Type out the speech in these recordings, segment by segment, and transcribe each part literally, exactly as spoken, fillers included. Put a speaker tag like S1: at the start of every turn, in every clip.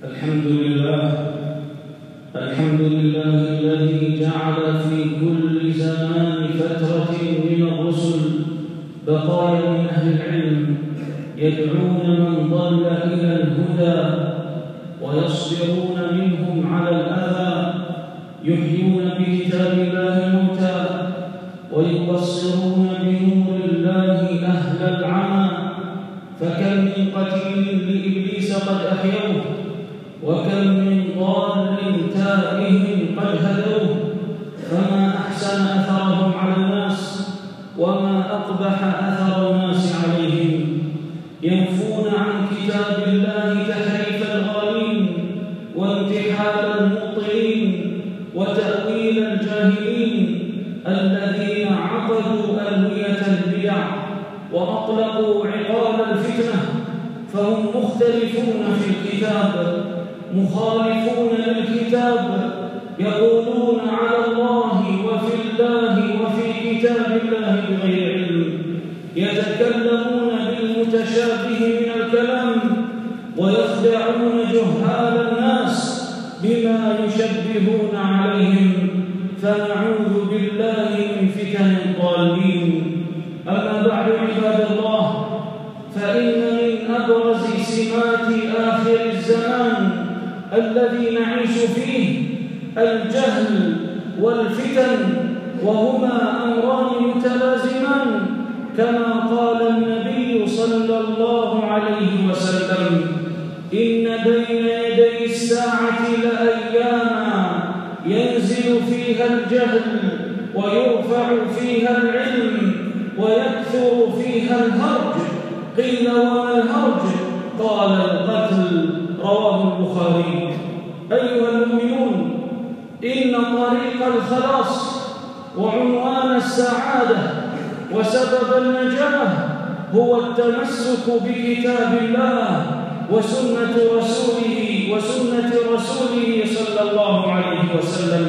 S1: الحمد لله الحمد لله الذي جعل في كل زمان فترة من الرسل بقايا من أهل العلم يدعون من ضل إلى الهدى ويصبرون منهم على الأذى، يحيون بكتاب الله الموتى ويبصرون بنور الله أهل العمى. فكم من قتيل لإبليس قد أحيوه، وكم من ضال تائه قد هدوه. فما أحسن أثرهم على الناس، وما أقبح أثر الناس عليهم. ينفون عن كتاب الله تحريف الغالين وانتحال المبطلين وتأويل الجاهلين الذين عقدوا ألوية البدع وأطلقوا عقال الفتنة. فهم مختلفون في الكتاب، مخالفون للكتاب، يقولون على الله وفي الله وفي كتاب الله بغير علم، يتكلمون بالمتشابه من الكلام ويخدعون جهال الناس بما يشبهون عليهم. فنعوذ بالله من فتن الضالين. أما بعد عباد الله، فإن من أبرز سمات آخر الزمان الذي نعيش فيه الجهل والفتن، وهما أمران متلازمان كما قال النبي صلى الله عليه وسلم: إن بين يدي الساعة لأياما ينزل فيها الجهل ويرفع فيها العلم ويكثر فيها الهرج. قيل: وما الهرج؟ قال: القتل. رواه البخاري. أيها المؤمنون، إن طريق الخلاص وعنوان السعادة وسبب النجاة هو التمسك بكتاب الله وسنة رسوله وسنة رسوله صلى الله عليه وسلم،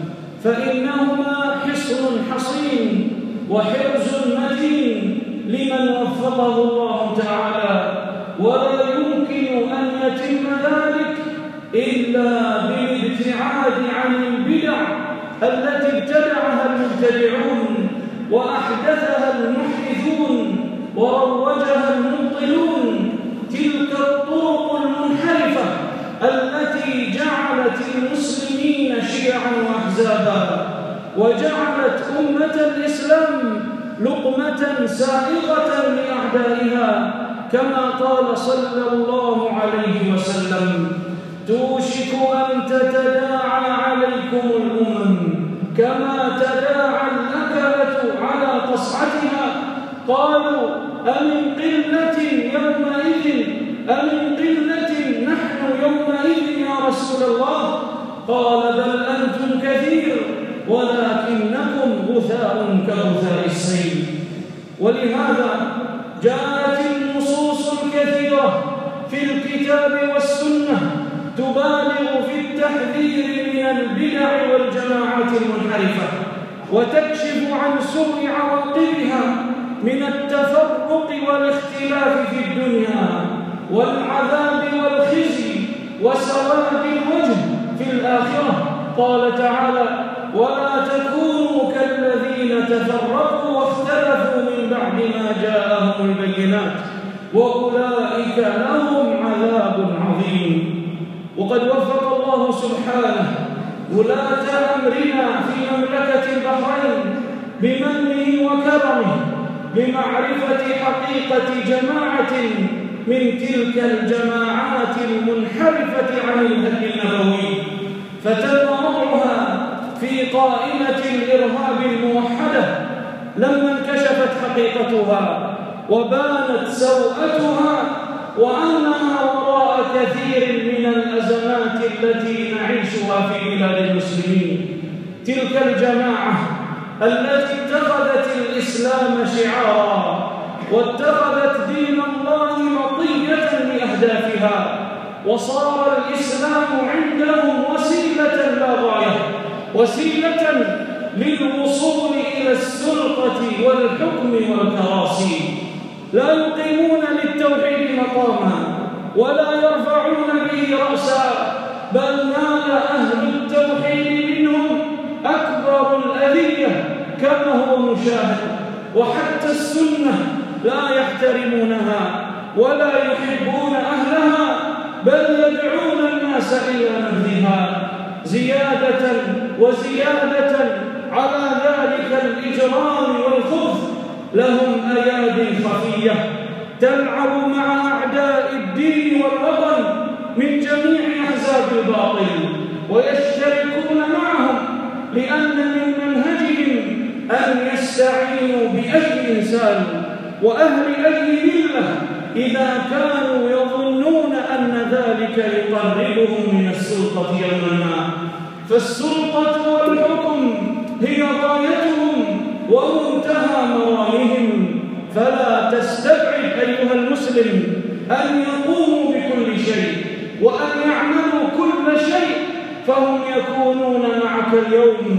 S1: فإنهما حصن حصين وحرز متين لمن وفقه الله تعالى، ولا يمكن أن يتم ذلك إلا بالابتعاد عن البدع التي ابتدعها المبتدعون وأحدثها المحدثون وروجها المبطلون، تلك الطرق المنحرفة التي جعلت المسلمين شيعا وأحزابا، وجعلت أمة الإسلام لقمة سائغة لأعدائها، كما قال صلى الله عليه وسلم: توشك أن تتداعى عليكم الأمم كما تداعى الأكلة على قصعتها. قالوا: أمن قلة يومئذ أمن قلة نحن يومئذ يا رسول الله؟ قال: بل أنتم كثير ولكنكم غثاء كغثاء السيل. ولهذا جاءت النصوص الكثيرة في الكتاب والسنة تبالغ في التحذير من البدع والجماعات المنحرفة، وتكشف عن سوء عواقبها من التفرق والاختلاف في الدنيا والعذاب والخزي وسواد الوجه في الآخرة. قال تعالى: ولا تكونوا كالذين تفرقوا واختلفوا من بعد ما جاءهم البينات وأولئك لهم عذاب عظيم. وقد وفق الله سبحانه ولاة أمرنا في مملكة البحرين بمنه وكرمه بمعرفة حقيقة جماعة من تلك الجماعات المنحرفة عن الهدي النبوي، فتم وضعها في قائمة الإرهاب الموحدة لما انكشفت حقيقتها وبانت سوءتها، وأنها وراء كثير من الأزمات التي نعيشها في بلاد المسلمين. تلك الجماعة التي اتخذت الإسلام شعارا واتخذت دين الله مطية لأهدافها، وصار الإسلام عندهم وسيلة لا غاية، وسيلة للوصول إلى السلطة والحكم والكراسي. لا يقيمون للتوحيد مقاما ولا يرفعون به رأسا وحتى السنة لا يحترمونها ولا يحبون أهلها، بل يدعون الناس إلى نبذها زيادة وزيادة على ذلك الإجرام والخبث. لهم أياد خفية تلعب مع أعداء الدين والوطن من جميع أحزاب الباطل ويشتركون معهم، لأن من منهجهم أن يستعينوا بأي إنسان وأهل أي ملة إذا كانوا يظنون أن ذلك يقربهم من السلطة يوما ما. فالسلطة والحكم هي غايتهم ومنتهى مرامهم، فلا تستبعد أيها المسلم أن يقوموا بكل شيء وأن يعملوا كل شيء، فهم يكونون معك اليوم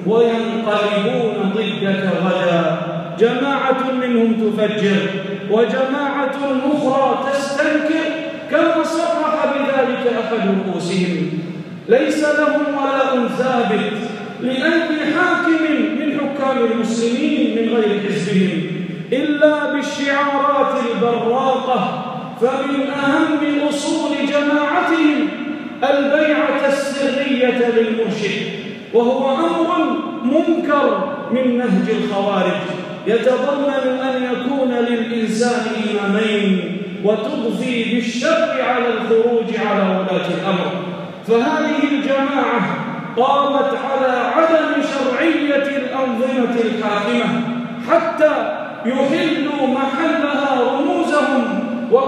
S1: وينقلبون ضدك غدا. جماعة منهم تفجر وجماعة أخرى تستنكر، كما صرح بذلك أحد رؤوسهم. ليس لهم ولاء ثابت لأي حاكم من حكام المسلمين من غير حزبهم إلا بالشعارات البراقة. فمن أهم أصول جماعتهم البيعة السرية للمرشد، وهو أمر منكر من نهج الخوارج، يتضمن أن يكون للإنسان إمامين وتضفي بالشرع على الخروج على ولاة الأمر. فهذه الجماعة قامت على عدم شرعية الأنظمة الحاكمة حتى يحلوا محلها رموزهم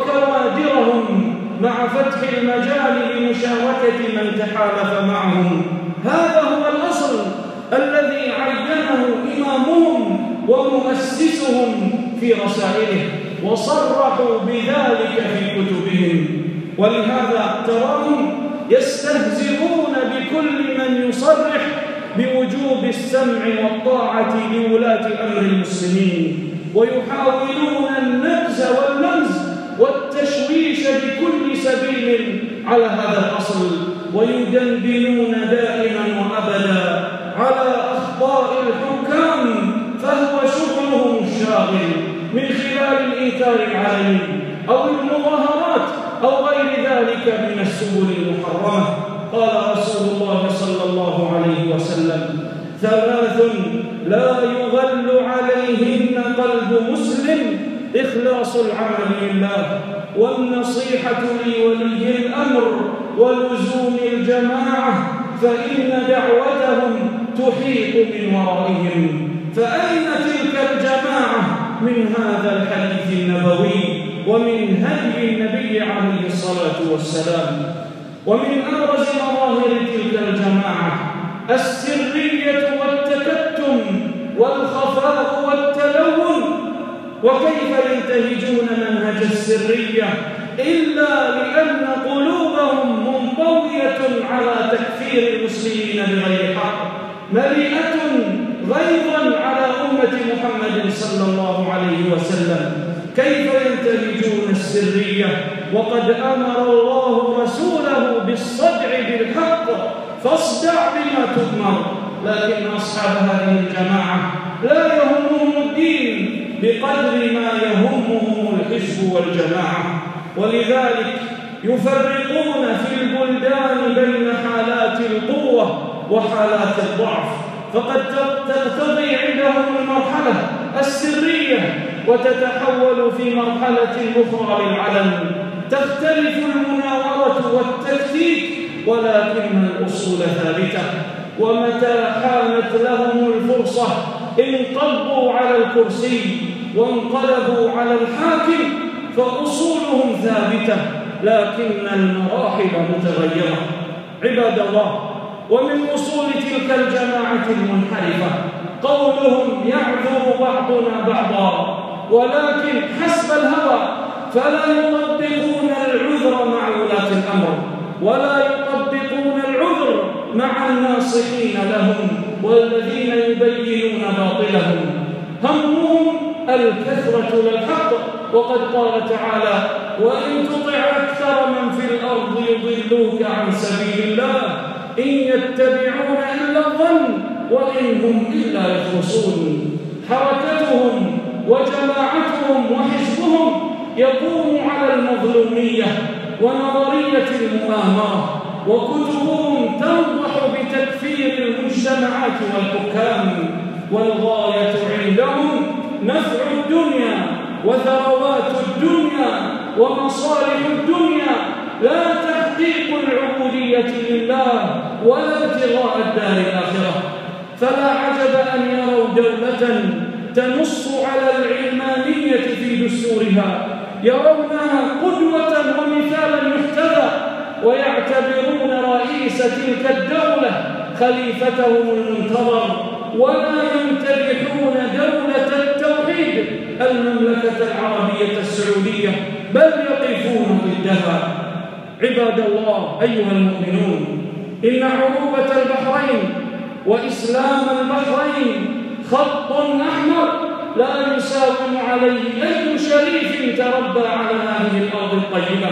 S1: وكوادرهم مع فتح المجال لمشاركة من تحالف معهم. هذا هو الأصل الذي عينه إمامهم ومؤسسهم في رسائله، وصرحوا بذلك في كتبهم. ولهذا تراهم يستهزئون بكل من يصرح بوجوب السمع والطاعة لولاة أمر المسلمين، ويحاولون النبذ واللمز والتشويش بكل سبيل على هذا الأصل، ويدندنون دائما وأبدا على أخطاء الحكام، فهو شغلهم الشاغل من خلال الإنكار عليهم أو المظاهرات أو غير ذلك من السبل المحرمة. قال رسول الله صلى الله عليه وسلم: ثلاث لا يغل عليهن قلب مسلم: إخلاص العمل لله، والنصيحة لولي الأمر، ولزوم الجماعة، فإن دعوتهم تحيط من ورائهم. فأين تلك الجماعة من هذا الحديث النبوي ومن هدي النبي عليه الصلاة والسلام؟ ومن أبرز مظاهر تلك الجماعة السرية والتكتم والخفاء والتلون. وكيف ينتهجون منهج السرية إلا لأن قلوبهم منطوية على تكفير المسلمين بغير حق، مليئة غيظا على أمة محمد صلى الله عليه وسلم. كيف ينتهجون السرية وقد أمر الله رسوله بالصدع بالحق: فاصدع بما تؤمر. لكن أصحاب هذه الجماعة لا يهمهم الدين بقدر ما يهمهم الحزب والجماعة، ولذلك يفرقون في البلدان بين حالات القوة وحالات الضعف، فقد تقتضي عندهم المرحلة السرية وتتحول في مرحلة أخرى للعلن. تختلف المناورة والتكتيك ولكن الأصول ثابتة، ومتى حانت لهم الفرصة انقضوا على الكرسي وانقلبوا على الحاكم، فأصولهم ثابتة لكن المراحل متغيرة. عباد الله، ومن أصول تلك الجماعة المنحرفة قولهم: يعذر بعضنا بعضا، ولكن حسب الهوى، فلا يطبقون العذر مع ولاة الأمر، ولا يطبقون العذر مع الناصحين لهم والذين يبينون باطلهم. همهم الكثرة للحق، وقد قال تعالى: وإن تطع أكثر من في الأرض يضلوك عن سبيل الله إن يتبعون إلا الظن وإن هم إلا يخرصون. حركتهم وجماعتهم وحزبهم يقوم على المظلومية ونظرية المؤامرة، وكتبهم تنضح بتكفير المجتمعات والحكام، والغاية عندهم نفع الدنيا وثروات الدنيا ومصالح الدنيا، لا تحقيق العبودية لله ولا ابتغاء الدار الآخرة. فلا عجب أن يروا دولة تنص على العلمانية في دستورها يرونها قدوة ومثالا يحتذى، ويعتبرون رئيس تلك الدولة خليفتهم المنتظر، ولا يمتدحون دولة التوحيد المملكة العربية السعودية، بل يقفون ضدها. عباد الله أيها المؤمنون، إن عروبة البحرين وإسلام البحرين خط أحمر لا يساوم عليه أي شريف تربى على هذه الأرض الطيبة،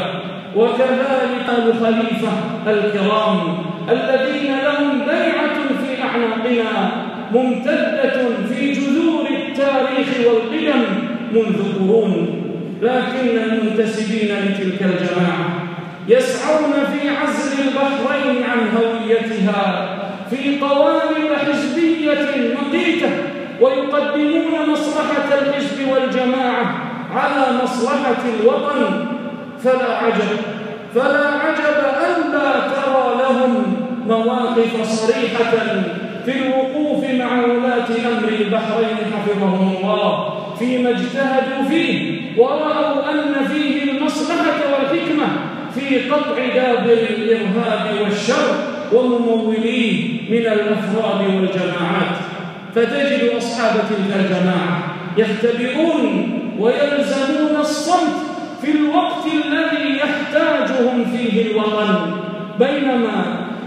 S1: وكذلك آل خليفة الكرام الذين لهم بيعة في أعناقنا ممتدة في جذور التاريخ والقيم منذ قرون. لكن المنتسبين لتلك الجماعة يسعون في عزل البحرين عن هويتها في قوالب حزبية مقيتة، ويقدمون مصلحة الحزب والجماعة على مصلحة الوطن. فلا عجب فلا عجب ألا ترى لهم مواقف صريحة في الوقوف مع ولاة أمر البحرين حفظهم الله فيما اجتهدوا فيه، ورأوا أن فيه المصلحة والحكمة في قطع دابر الإرهاب والشر ومموليه من الأفراد والجماعات. فتجد أصحاب تلك الجماعة يختبئون ويلزمون الصمت في الوقت الذي يحتاجهم فيه الوطن، بينما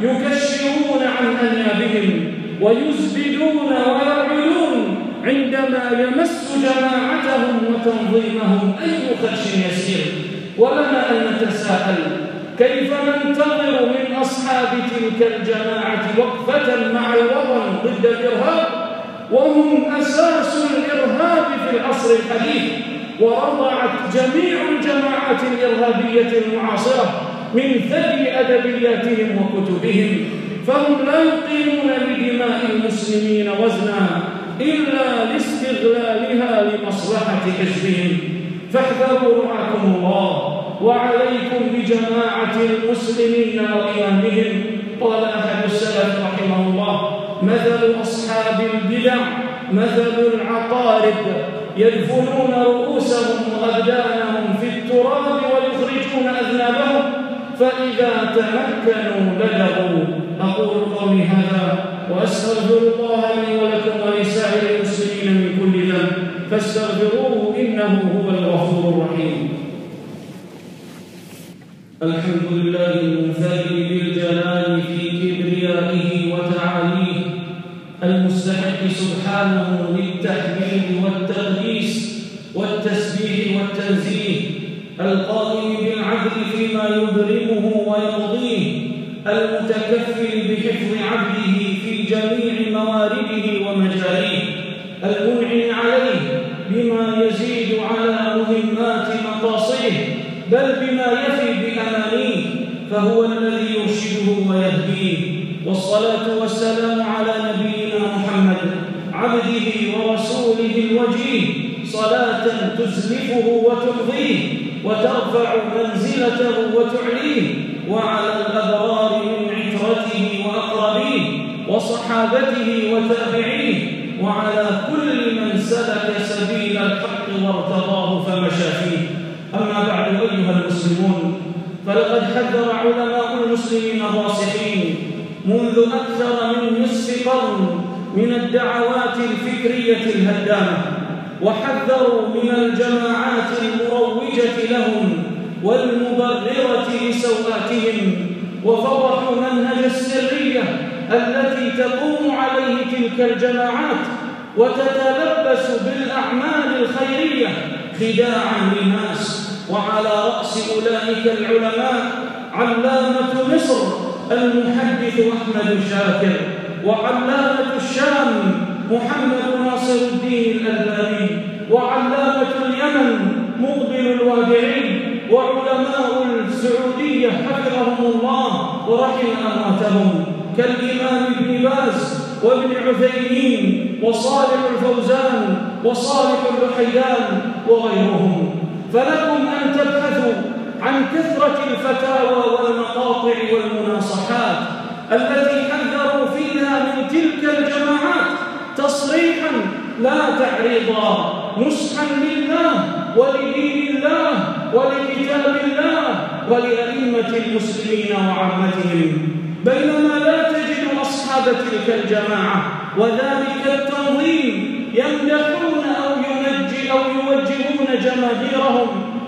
S1: يكشرون عن أنيابهم ويزبدون ويرعلون عندما يمس جماعتهم وتنظيمهم أي خدش يسير. ولنا أن نتساءل كيف ننتظر من أصحاب تلك الجماعة وقفة مع الوطن ضد الإرهاب وهم أساس الإرهاب في العصر الحديث، ورضعت جميع الجماعات الإرهابية المعاصرة من ثدي أدبياتهم وكتبهم، فهم لا يقيمون بدماء المسلمين وزنا إلا لاستغلالها لمصلحة حزبهم. فاحذروا رعاكم الله وعليكم بجماعة المسلمين وإمامهم. قال أحد السلف رحمه الله: مثل أصحاب البدع مثل العقارب يدفنون رؤوسهم وأبدانهم في التراب ويخرجون أذنابهم، فإذا تمكنوا بلغوا. أقول قولي هذا وأستغفر الله لي ولكم ولسائر المسلمين من كل ذنب فاستغفروه إنه هو الغفور الرحيم. الحمد لله المنفرد بالجلال في كبريائه وتعاليه، المستحق سبحانه للتحميد والتقديس والتسبيح والتنزيه، القائم بالعدل فيما يبرمه ويقضيه، المتكفل بحفظ عبده في جميع موارده ومجاريه، المنعم عليه بما يزيد على مهمات مقاصده بل بما يفي بأمانيه، فهو الذي يرشده ويهديه. والصلاة والسلام على نبينا محمد عبده ورسوله الوجيه، صلاة تزلفه وترضيه وترفع منزلته وتعليه، وعلى الأبرار من عترته وأقربيه وصحابته وتابعيه، وعلى كل من سلك سبيل الحق وارتضاه فمشى فيه. أما بعد أيها المسلمون، فلقد حذر علماء المسلمين الراسخين منذ أكثر من نصف قرن من الدعوات الفكرية الهدامة، وحذروا من الجماعات المروجة لهم والمبررة لسوءاتهم، وفضحوا منهج السرية التي تقوم عليه تلك الجماعات وتتلبس بالأعمال الخيرية خداعا للناس. وعلى رأس أولئك العلماء علامة مصر المحدث أحمد شاكر، وعلامة الشام محمد ناصر الدين الألباني، وعلامة اليمن مقبل الوادعي وعلماء السعودية حفظهم الله ورحم أمواتهم كالإمام ابن باز وابن عثيمين وصالح الفوزان وصالح اللحيان وغيرهم. فلكم أن تبحثوا عن كثرة الفتاوى والمقاطع والمناصحات التي حذروا فيها من تلك الجماعات تصريحا لا تعريضا، نصحا لله ولدين الله ولكتاب الله ولأئمة المسلمين وعامتهم. بينما لا تجد أصحاب تلك الجماعة وذلك التنظيم يمدحون أو ينجي أو يوجهون جماهيرهم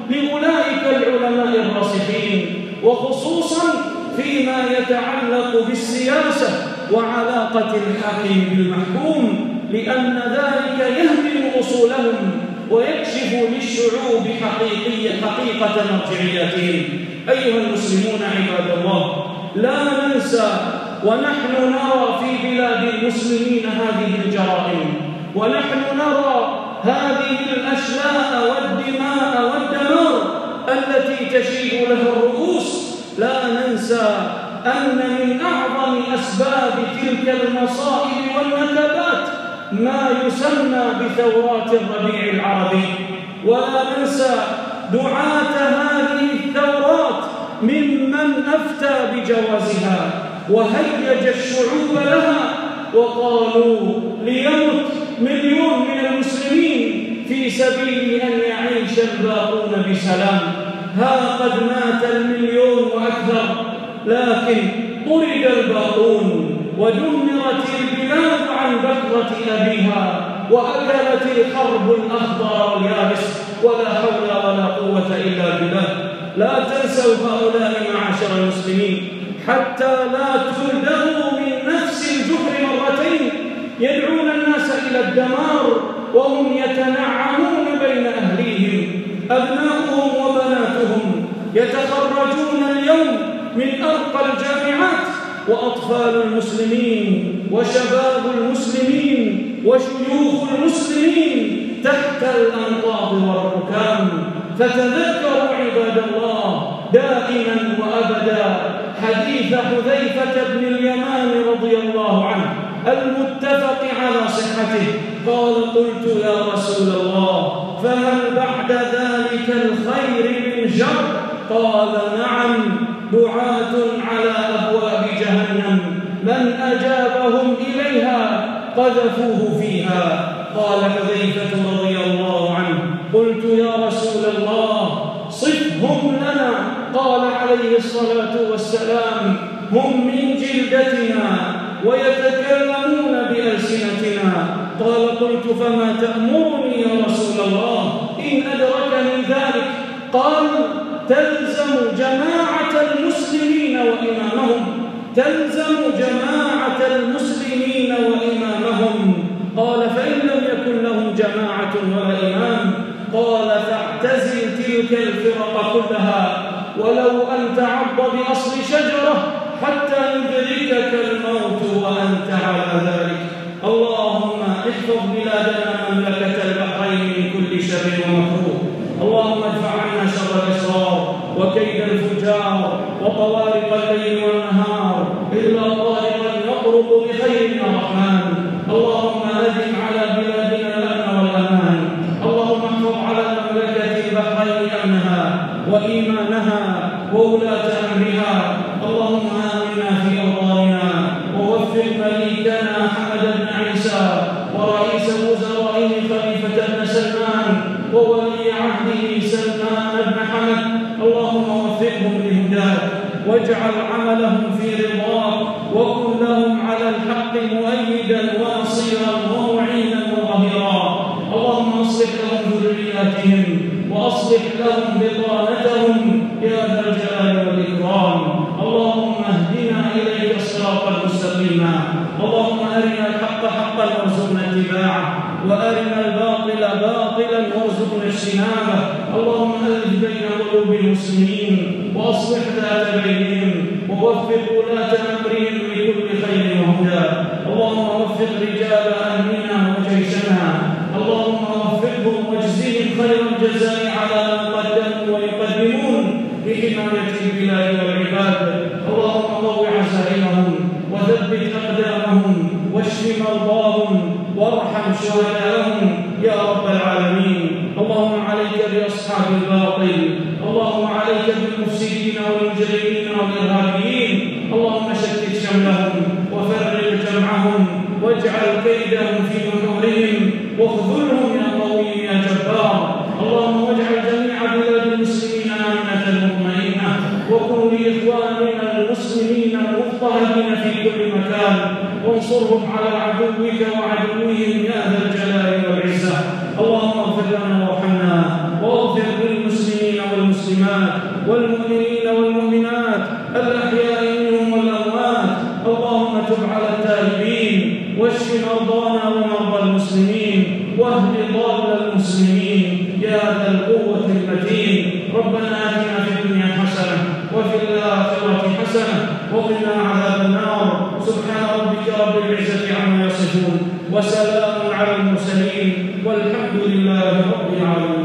S1: لأولئك العلماء الراسخين، وخصوصا فيما يتعلق بالسياسة وعلاقة الحاكم بالمحكوم، لأن ذلك يهدم أصولهم ويكشف للشعوب حقيقية حقيقة مرجعيتهم. أيها المسلمون عباد الله، لا ننسى ونحن نرى في بلاد المسلمين هذه الجرائم، ونحن نرى هذه الأشلاء والدماء والدمار التي تشيب لها الرؤوس، لا ننسى أن من أعظم أسباب تلك المصائب والنكبات ما يسمى بثورات الربيع العربي. ولا ننسى دعاة هذه الثورات ممن أفتى بجوازها وهيج الشعوب لها وقالوا ليمت مليون من المسلمين في سبيل أن يعيش الباقون بسلام. ها قد مات المليون وأكثر، لكن طرد الباقون ودمرت البلاد عن بكرة أبيها وأكلت الحرب الأخضر واليابس، ولا حول ولا قوة إلا بالله. لا تنسوا هؤلاء معاشر المسلمين حتى لا تلدغوا من نفس الجحر مرتين، يدعون الناس إلى الدمار وهم يتنعمون بين أهليهم. أبناؤهم وبناتهم يتخرجون اليوم من أرقى الجامعات، وأطفال المسلمين وشباب المسلمين وشيوخ المسلمين تحت الأنقاض والركام. فتذكروا عباد الله دائما وأبدا حديث حذيفة بن اليمان رضي الله عنه المتفق على صحته، قال: قلت يا رسول الله فهل بعد ذلك الخير من شر؟ قال: نعم، دعاة على أبواب جهنم من أجابهم إليها قذفوه فيها. قال حذيفة رضي الله عنه: قلت يا رسول الله صفهم لنا. قال عليه الصلاة والسلام: هم من جلدتنا ويتكلمون بألسنتنا. قال: قلت فما تأمرني يا رسول الله إن أدركني ذلك؟ قال: تلزم جماعة المسلمين وإمامهم، تلزم جماعة المسلمين وإمامهم. قال: فإن لم يكن لهم جماعة ولا إمام؟ قال: فاعتزل تلك الفرق كلها ولو أن تعض بأصل شجرة حتى يدركك الموت وأنت على ذلك. اللهم احفظ بلادنا مملكة البحرين من كل شر ومكروه. اللهم ادفع عنا شر الأشرار وكيد الفجار وطوارق الليل والنهار إلا طارقا يطرق بخير يا رحمن. اللهم أدم على بلادنا الأمن والأمان. اللهم احفظ على مملكة البحرين أمنها وإيمانها وولاة أمرها. اللهم آمنا في أوطاننا ووفق مليكنا حمد بن عيسى ورئيس وزرائه خليفة بن سلمان وولي عهده سلمان بن حمد. اللهم وفقهم لهداك واجعل عملهم في رضاك، وكن لهم على الحق مؤيدا ونصيرا ومعينا وظهيرا. اللهم اصلح لهم ذرياتهم واصلح لهم بطانتهم يا ذا الجلال والإكرام. اللهم اهدنا إليك صراطا مستقيما. اللهم أرنا الحق حقا وارزقنا اتباعه، وأرنا الباطل باطلا وارزقنا اجتنابه. اللهم ألف بين قلوب المسلمين وأصلح ذات بينهم، ووفق ولاة أمرهم لكل خير وهدى. اللهم وفق رجال أمننا وجيشنا، اللهم وفقهم الجزاء على ما قدموا ويقدمون بحماية البلاد والعباد. اللهم طوع عزائمهم وثبت أقدامهم واشف مرضاهم وارحم شهداءهم يا رب العالمين. اللهم عليك بأصحاب الباطل، اللهم عليك بالمفسدين والمجرمين والإرهابيين، اللهم شتت شملهم وفرق جمعهم واجعل كيدهم في نحورهم واخذلهم يا قوي يا جبار. اللهم واجعل جميع بلاد المسلمين آمنة مطمئنة، وكن لإخواننا المسلمين المضطهدين في كل مكان، وانصرهم على عدوك وعدوهم يا ذا الجلال والعزة. اللهم اغفر لنا وارحمنا، واغفر للمسلمين والمسلمات والمؤمنين والمؤمنات الأحياء منهم والأموات. اللهم تب على التائبين واشف مرضانا ومرضى المسلمين واهد ضال المسلمين يا ذا القوة المتين. ربنا آتنا في الدنيا حسنة وفي الآخرة حسنة وقنا عذاب النار. سبحان ربك رب العزة عما يصفون وسلام على المرسلين والحمد لله رب العالمين.